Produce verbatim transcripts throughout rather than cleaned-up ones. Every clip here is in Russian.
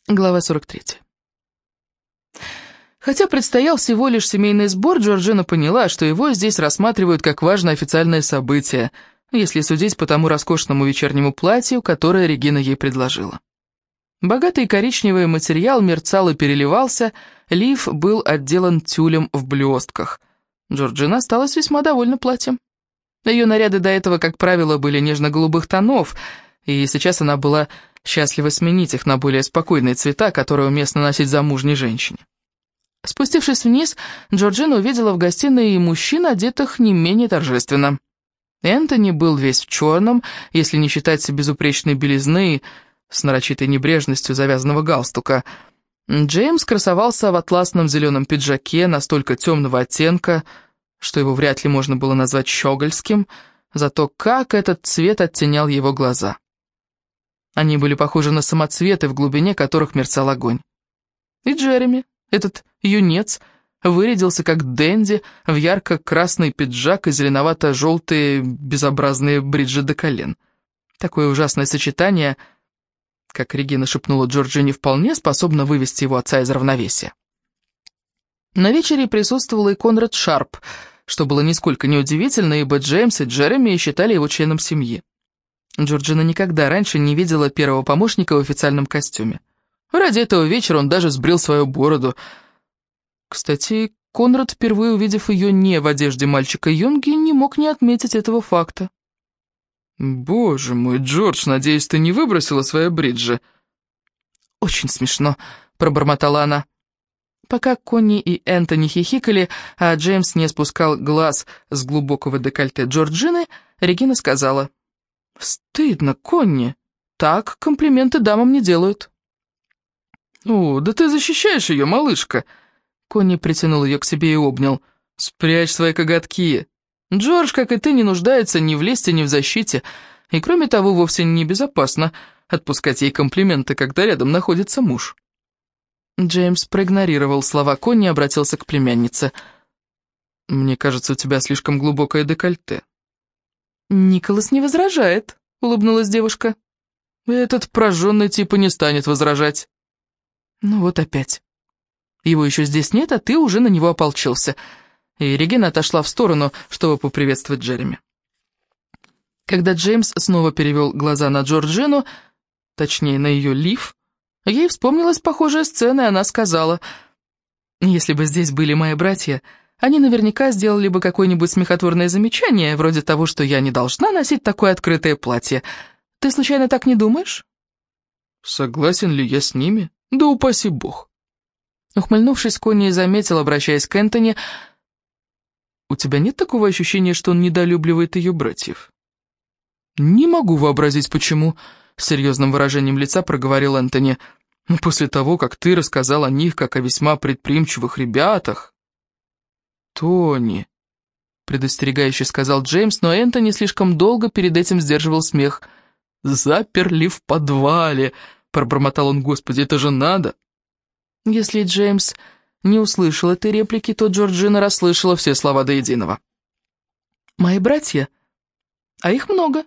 Глава сорок третья. Хотя предстоял всего лишь семейный сбор, Джорджина поняла, что его здесь рассматривают как важное официальное событие, если судить по тому роскошному вечернему платью, которое Регина ей предложила. Богатый коричневый материал мерцал и переливался, лиф был отделан тюлем в блестках. Джорджина осталась весьма довольна платьем. Ее наряды до этого, как правило, были нежно-голубых тонов, и сейчас она была счастлива сменить их на более спокойные цвета, которые уместно носить замужней женщине. Спустившись вниз, Джорджина увидела в гостиной мужчин, одетых не менее торжественно. Энтони был весь в черном, если не считать безупречной белизны с нарочитой небрежностью завязанного галстука. Джеймс красовался в атласном зеленом пиджаке настолько темного оттенка, что его вряд ли можно было назвать щегольским, зато как этот цвет оттенял его глаза. Они были похожи на самоцветы, в глубине которых мерцал огонь. И Джереми, этот юнец, вырядился как денди в ярко-красный пиджак и зеленовато-желтые безобразные бриджи до колен. Такое ужасное сочетание, как Регина шепнула Джорджине, вполне способно вывести его отца из равновесия. На вечере присутствовал и Конрад Шарп, что было нисколько неудивительно, ибо Джеймс и Джереми считали его членом семьи. Джорджина никогда раньше не видела первого помощника в официальном костюме. Ради этого вечера он даже сбрил свою бороду. Кстати, Конрад, впервые увидев ее не в одежде мальчика-юнги, не мог не отметить этого факта. «Боже мой, Джордж, надеюсь, ты не выбросила свои бриджи?» «Очень смешно», — пробормотала она. Пока Конни и Энтони хихикали, а Джеймс не спускал глаз с глубокого декольте Джорджины, Регина сказала: «Стыдно, Конни. Так комплименты дамам не делают». «О, да ты защищаешь ее, малышка!» Конни притянул ее к себе и обнял. «Спрячь свои коготки. Джордж, как и ты, не нуждается ни в лести, ни в защите, и кроме того, вовсе небезопасно отпускать ей комплименты, когда рядом находится муж». Джеймс проигнорировал слова Конни и обратился к племяннице. «Мне кажется, у тебя слишком глубокое декольте». «Николас не возражает», — улыбнулась девушка. «Этот прожженный типа не станет возражать». «Ну вот опять. Его еще здесь нет, а ты уже на него ополчился». И Регина отошла в сторону, чтобы поприветствовать Джереми. Когда Джеймс снова перевел глаза на Джорджину, точнее на ее лиф, ей вспомнилась похожая сцена, и она сказала: «Если бы здесь были мои братья, они наверняка сделали бы какое-нибудь смехотворное замечание, вроде того, что я не должна носить такое открытое платье. Ты случайно так не думаешь?» «Согласен ли я с ними? Да упаси бог». Ухмыльнувшись, Конни заметил, обращаясь к Энтони: «У тебя нет такого ощущения, что он недолюбливает ее братьев?» «Не могу вообразить, почему», — с серьезным выражением лица проговорил Энтони. «Но после того, как ты рассказал о них, как о весьма предприимчивых ребятах...» «Тони», — предостерегающе сказал Джеймс, но Энтони слишком долго перед этим сдерживал смех. «Заперли в подвале», — пробормотал он. «Господи, это же надо!» Если Джеймс не услышал этой реплики, то Джорджина расслышала все слова до единого. «Мои братья, а их много.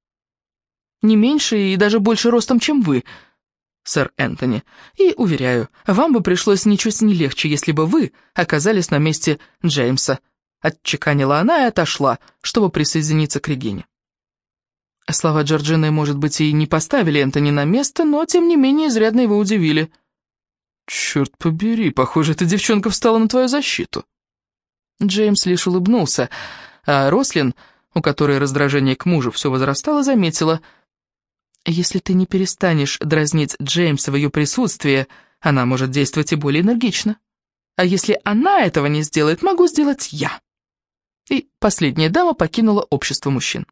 Не меньше и даже больше ростом, чем вы, сэр Энтони. И, уверяю, вам бы пришлось ничуть не легче, если бы вы оказались на месте Джеймса», — отчеканила она и отошла, чтобы присоединиться к Регине. Слова Джорджины, может быть, и не поставили Энтони на место, но, тем не менее, изрядно его удивили. «Черт побери, похоже, эта девчонка встала на твою защиту». Джеймс лишь улыбнулся, а Рослин, у которой раздражение к мужу все возрастало, заметила: «Если ты не перестанешь дразнить Джеймса в ее присутствии, она может действовать и более энергично. А если она этого не сделает, могу сделать я». И последняя дама покинула общество мужчин.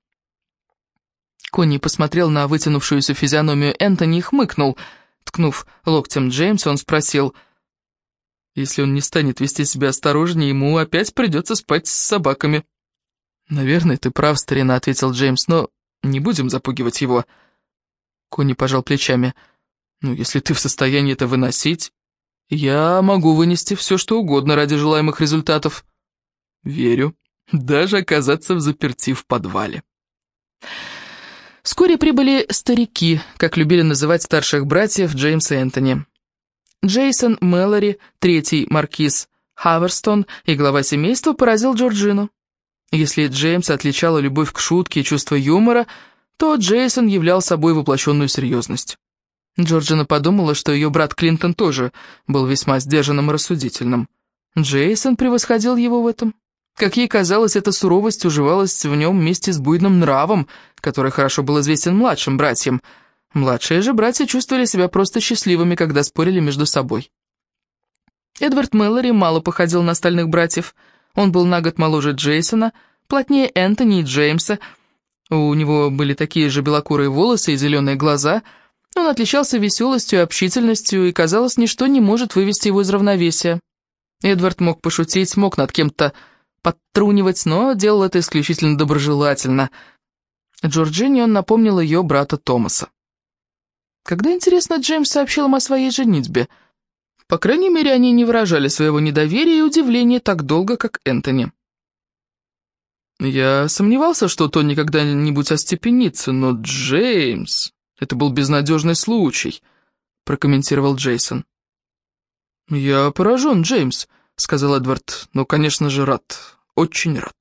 Конни посмотрел на вытянувшуюся физиономию Энтони и хмыкнул. Ткнув локтем Джеймса, он спросил: «Если он не станет вести себя осторожнее, ему опять придется спать с собаками». «Наверное, ты прав, старина», — ответил Джеймс, — «но не будем запугивать его». Конни пожал плечами. «Ну, если ты в состоянии это выносить, я могу вынести все, что угодно ради желаемых результатов». «Верю. Даже оказаться взаперти в подвале». Вскоре прибыли старики, как любили называть старших братьев Джеймс и Энтони. Джейсон Мэлори, третий маркиз Хаверстон и глава семейства, поразил Джорджину. Если Джеймс отличала любовь к шутке и чувство юмора, то Джейсон являл собой воплощенную серьезность. Джорджина подумала, что ее брат Клинтон тоже был весьма сдержанным и рассудительным. Джейсон превосходил его в этом. Как ей казалось, эта суровость уживалась в нем вместе с буйным нравом, который хорошо был известен младшим братьям. Младшие же братья чувствовали себя просто счастливыми, когда спорили между собой. Эдвард Мэлори мало походил на остальных братьев. Он был на год моложе Джейсона, плотнее Энтони и Джеймса. У него были такие же белокурые волосы и зеленые глаза. Он отличался веселостью и общительностью, и, казалось, ничто не может вывести его из равновесия. Эдвард мог пошутить, мог над кем-то подтрунивать, но делал это исключительно доброжелательно. Джорджине он напомнил ее брата Томаса. Когда, интересно, Джеймс сообщил им о своей женитьбе? По крайней мере, они не выражали своего недоверия и удивления так долго, как Энтони. «Я сомневался, что Тони когда-нибудь остепенится, но Джеймс... Это был безнадежный случай», — прокомментировал Джейсон. «Я поражен, Джеймс», — сказал Эдвард. «Ну, конечно же, рад. Очень рад».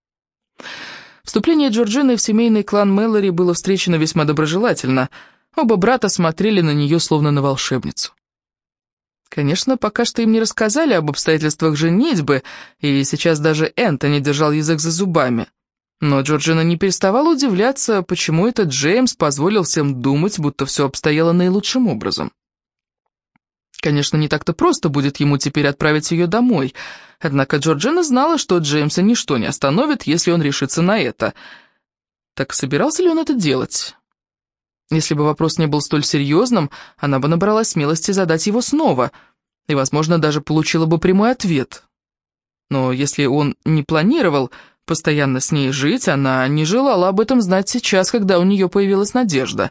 Вступление Джорджины в семейный клан Мэлори было встречено весьма доброжелательно. Оба брата смотрели на нее словно на волшебницу. Конечно, пока что им не рассказали об обстоятельствах женитьбы, и сейчас даже Энтони держал язык за зубами. Но Джорджина не переставала удивляться, почему этот Джеймс позволил всем думать, будто все обстояло наилучшим образом. Конечно, не так-то просто будет ему теперь отправить ее домой, однако Джорджина знала, что Джеймса ничто не остановит, если он решится на это. Так собирался ли он это делать? Если бы вопрос не был столь серьезным, она бы набралась смелости задать его снова, и, возможно, даже получила бы прямой ответ. Но если он не планировал постоянно с ней жить, она не желала об этом знать сейчас, когда у нее появилась надежда.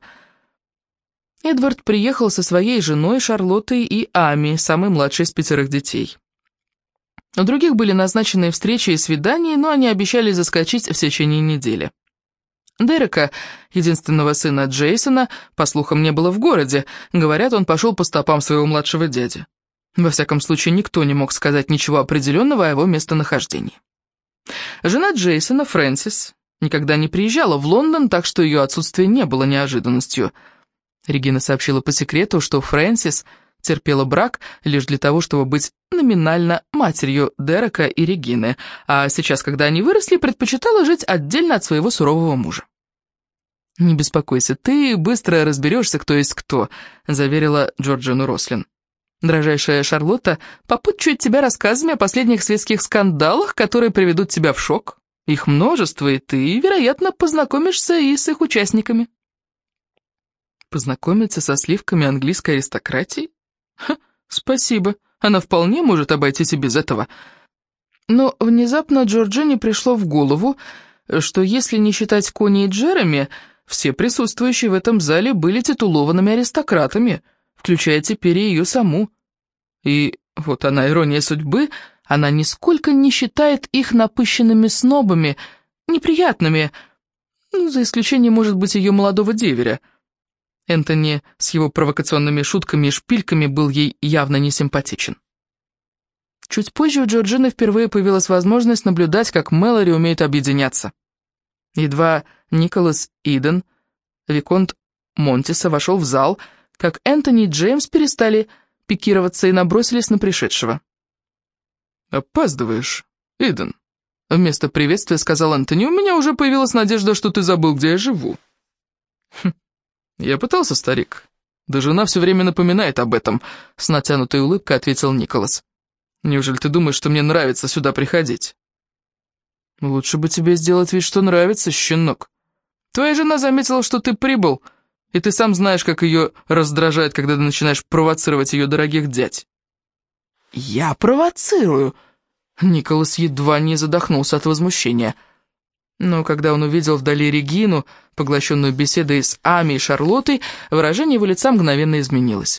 Эдвард приехал со своей женой Шарлоттой и Ами, самой младшей из пятерых детей. У других были назначены встречи и свидания, но они обещали заскочить в течение недели. Дерека, единственного сына Джейсона, по слухам, не было в городе. Говорят, он пошел по стопам своего младшего дяди. Во всяком случае, никто не мог сказать ничего определенного о его местонахождении. Жена Джейсона, Фрэнсис, никогда не приезжала в Лондон, так что ее отсутствие не было неожиданностью. Регина сообщила по секрету, что Фрэнсис терпела брак лишь для того, чтобы быть номинально матерью Дерека и Регины, а сейчас, когда они выросли, предпочитала жить отдельно от своего сурового мужа. «Не беспокойся, ты быстро разберешься, кто есть кто», — заверила Джорджину Рослин. «Дрожайшая Шарлотта попутчует тебя рассказами о последних светских скандалах, которые приведут тебя в шок. Их множество, и ты, вероятно, познакомишься и с их участниками». «Познакомиться со сливками английской аристократии? Ха, спасибо, она вполне может обойтись и без этого». Но внезапно Джорджине пришло в голову, что если не считать Кони и Джереми, все присутствующие в этом зале были титулованными аристократами, включая теперь и ее саму. И вот она, ирония судьбы, она нисколько не считает их напыщенными снобами, неприятными, ну, за исключением, может быть, ее молодого деверя. Энтони с его провокационными шутками и шпильками был ей явно не симпатичен. Чуть позже у Джорджины впервые появилась возможность наблюдать, как Мэлори умеет объединяться. Едва Николас Иден, виконт Монтиса, вошел в зал, как Энтони и Джеймс перестали пикироваться и набросились на пришедшего. «Опаздываешь, Иден», — вместо приветствия сказал Энтони. «У меня уже появилась надежда, что ты забыл, где я живу». «Хм, я пытался, старик. Да жена все время напоминает об этом», — с натянутой улыбкой ответил Николас. «Неужели ты думаешь, что мне нравится сюда приходить?» «Лучше бы тебе сделать вид, что нравится, щенок. Твоя жена заметила, что ты прибыл, и ты сам знаешь, как ее раздражает, когда ты начинаешь провоцировать ее дорогих дядь». «Я провоцирую?» Николас едва не задохнулся от возмущения. Но когда он увидел вдали Регину, поглощенную беседой с Ами и Шарлоттой, выражение его лица мгновенно изменилось.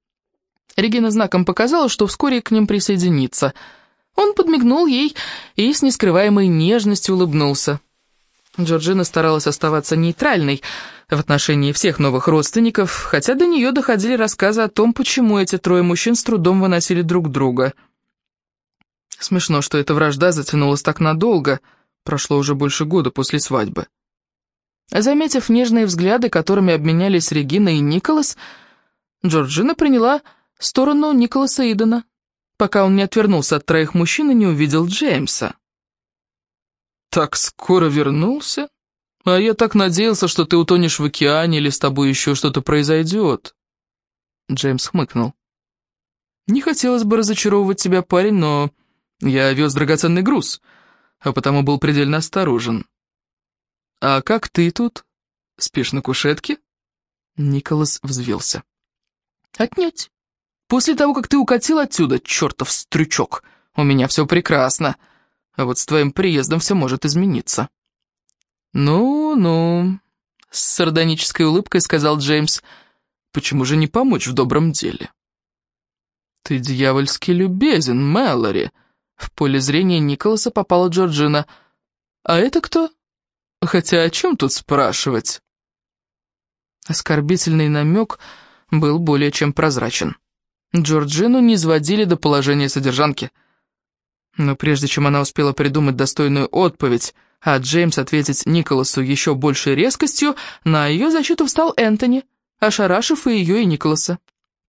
Регина знаком показала, что вскоре к ним присоединится. Он подмигнул ей и с нескрываемой нежностью улыбнулся. Джорджина старалась оставаться нейтральной в отношении всех новых родственников, хотя до нее доходили рассказы о том, почему эти трое мужчин с трудом выносили друг друга. Смешно, что эта вражда затянулась так надолго, прошло уже больше года после свадьбы. Заметив нежные взгляды, которыми обменялись Регина и Николас, Джорджина приняла сторону Николаса Идена, пока он не отвернулся от троих мужчин и не увидел Джеймса. «Так скоро вернулся? А я так надеялся, что ты утонешь в океане или с тобой еще что-то произойдет». Джеймс хмыкнул. «Не хотелось бы разочаровывать тебя, парень, но я вез драгоценный груз, а потому был предельно осторожен. А как ты тут? Спишь на кушетке?» Николас взвился. «Отнюдь. После того, как ты укатил отсюда, чертов стрючок, у меня все прекрасно. А вот с твоим приездом все может измениться». «Ну-ну», — с сардонической улыбкой сказал Джеймс, — «почему же не помочь в добром деле?» «Ты дьявольски любезен, Мэлори». В поле зрения Николаса попала Джорджина. «А это кто? Хотя о чем тут спрашивать?» Оскорбительный намек был более чем прозрачен. Джорджину не низводили до положения содержанки. Но прежде чем она успела придумать достойную отповедь, а Джеймс ответить Николасу еще большей резкостью, на ее защиту встал Энтони, ошарашив и ее, и Николаса.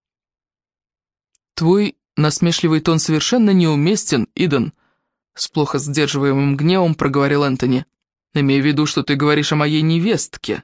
«Твой насмешливый тон совершенно неуместен, Иден», — с плохо сдерживаемым гневом проговорил Энтони. «Имея в виду, что ты говоришь о моей невестке».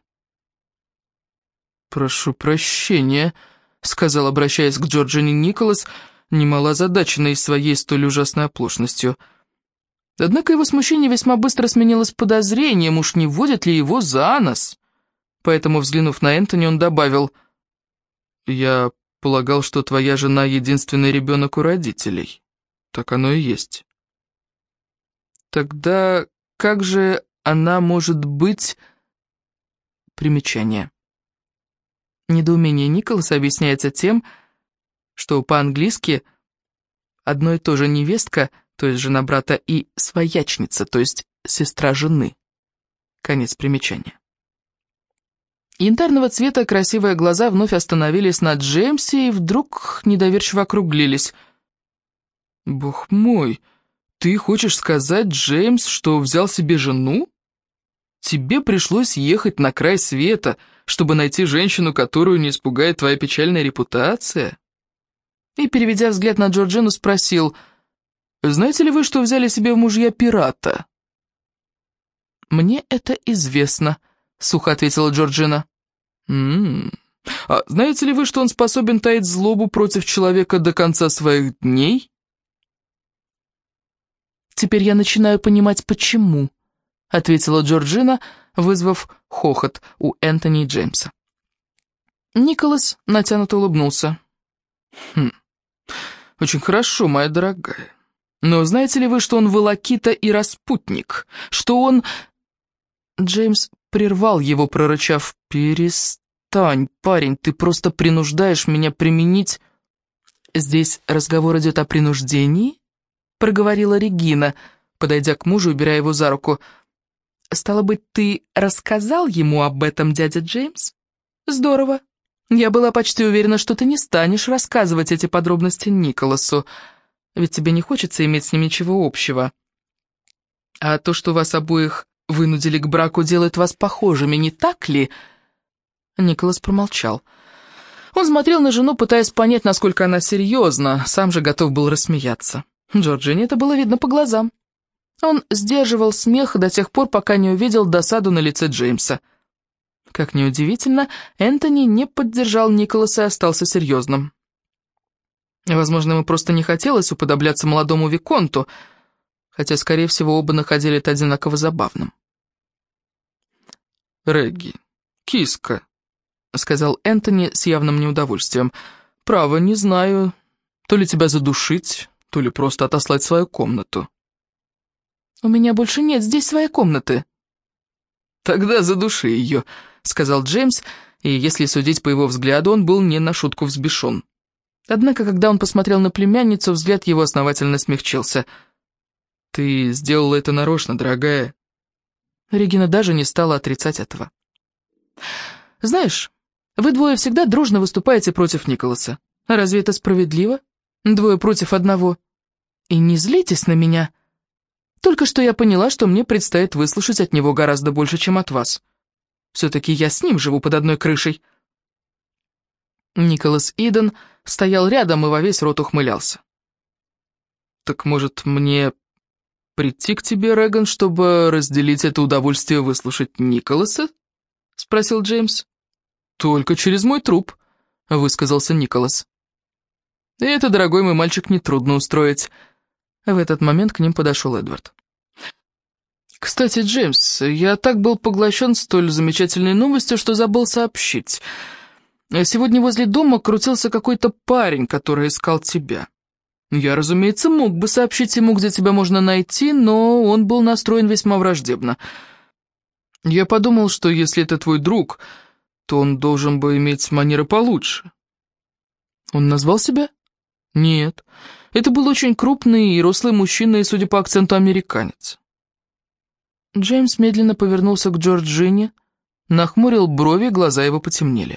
«Прошу прощения», — сказал, обращаясь к Джорджине Николас, немало озадаченный своей столь ужасной оплошностью. Однако его смущение весьма быстро сменилось подозрением, уж не водит ли его за нос. Поэтому, взглянув на Энтони, он добавил: «Я полагал, что твоя жена — единственный ребенок у родителей. Так оно и есть». «Тогда как же она может быть...» Примечание. Недоумение Николаса объясняется тем, что по-английски одно и то же невестка, то есть жена брата, и своячница, то есть сестра жены. Конец примечания. Янтарного цвета красивые глаза вновь остановились на Джеймсе и вдруг недоверчиво округлились. «Бог мой, ты хочешь сказать, Джеймс, что взял себе жену? Тебе пришлось ехать на край света, чтобы найти женщину, которую не испугает твоя печальная репутация?» И, переведя взгляд на Джорджину, спросил: «Знаете ли вы, что взяли себе в мужья пирата?» «Мне это известно», — сухо ответила Джорджина. «М-м. А знаете ли вы, что он способен таить злобу против человека до конца своих дней?» «Теперь я начинаю понимать, почему», — ответила Джорджина, вызвав хохот у Энтони и Джеймса. Николас натянуто улыбнулся. «Хм, очень хорошо, моя дорогая. Но знаете ли вы, что он волокита и распутник? Что он...» Джеймс прервал его, прорычав: «Перестань, парень, ты просто принуждаешь меня применить...» «Здесь разговор идет о принуждении?» — проговорила Регина, подойдя к мужу, убирая его за руку. «Стало быть, ты рассказал ему об этом, дядя Джеймс? Здорово. Я была почти уверена, что ты не станешь рассказывать эти подробности Николасу, ведь тебе не хочется иметь с ним ничего общего. А то, что вас обоих вынудили к браку, делает вас похожими, не так ли?» Николас промолчал. Он смотрел на жену, пытаясь понять, насколько она серьезна, сам же готов был рассмеяться. Джорджине это было видно по глазам. Он сдерживал смех до тех пор, пока не увидел досаду на лице Джеймса. Как ни удивительно, Энтони не поддержал Николаса и остался серьезным. Возможно, ему просто не хотелось уподобляться молодому виконту, хотя, скорее всего, оба находили это одинаково забавным. «Регги, киска», — сказал Энтони с явным неудовольствием, — «право, не знаю, то ли тебя задушить, то ли просто отослать в свою комнату». «У меня больше нет здесь своей комнаты». «Тогда задуши ее», — сказал Джеймс, и, если судить по его взгляду, он был не на шутку взбешен. Однако, когда он посмотрел на племянницу, взгляд его основательно смягчился. «Ты сделала это нарочно, дорогая». Регина даже не стала отрицать этого. «Знаешь, вы двое всегда дружно выступаете против Николаса. Разве это справедливо? Двое против одного. И не злитесь на меня. Только что я поняла, что мне предстоит выслушать от него гораздо больше, чем от вас. Все-таки я с ним живу под одной крышей». Николас Иден стоял рядом и во весь рот ухмылялся. «Так, может, мне прийти к тебе, Реган, чтобы разделить это удовольствие выслушать Николаса?» — спросил Джеймс. «Только через мой труп», — высказался Николас. «И это, дорогой мой мальчик, нетрудно устроить». В этот момент к ним подошел Эдвард. «Кстати, Джеймс, я так был поглощен столь замечательной новостью, что забыл сообщить. Сегодня возле дома крутился какой-то парень, который искал тебя. Я, разумеется, мог бы сообщить ему, где тебя можно найти, но он был настроен весьма враждебно. Я подумал, что если это твой друг, то он должен бы иметь манеры получше». «Он назвал себя?» «Нет. Это был очень крупный и рослый мужчина, и, судя по акценту, американец». Джеймс медленно повернулся к Джорджине, нахмурил брови, глаза его потемнели.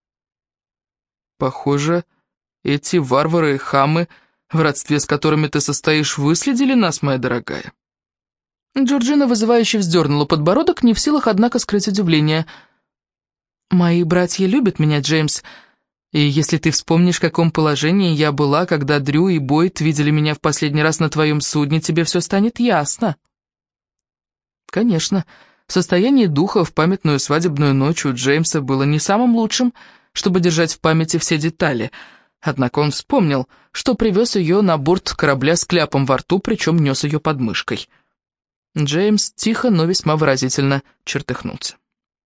«Похоже, эти варвары и хамы, в родстве с которыми ты состоишь, выследили нас, моя дорогая». Джорджина вызывающе вздернула подбородок, не в силах, однако, скрыть удивление. «Мои братья любят меня, Джеймс, и если ты вспомнишь, в каком положении я была, когда Дрю и Бойд видели меня в последний раз на твоем судне, тебе все станет ясно». Конечно, состояние духа в памятную свадебную ночь у Джеймса было не самым лучшим, чтобы держать в памяти все детали, однако он вспомнил, что привез ее на борт корабля с кляпом во рту, причем нес ее под мышкой. Джеймс тихо, но весьма выразительно чертыхнулся.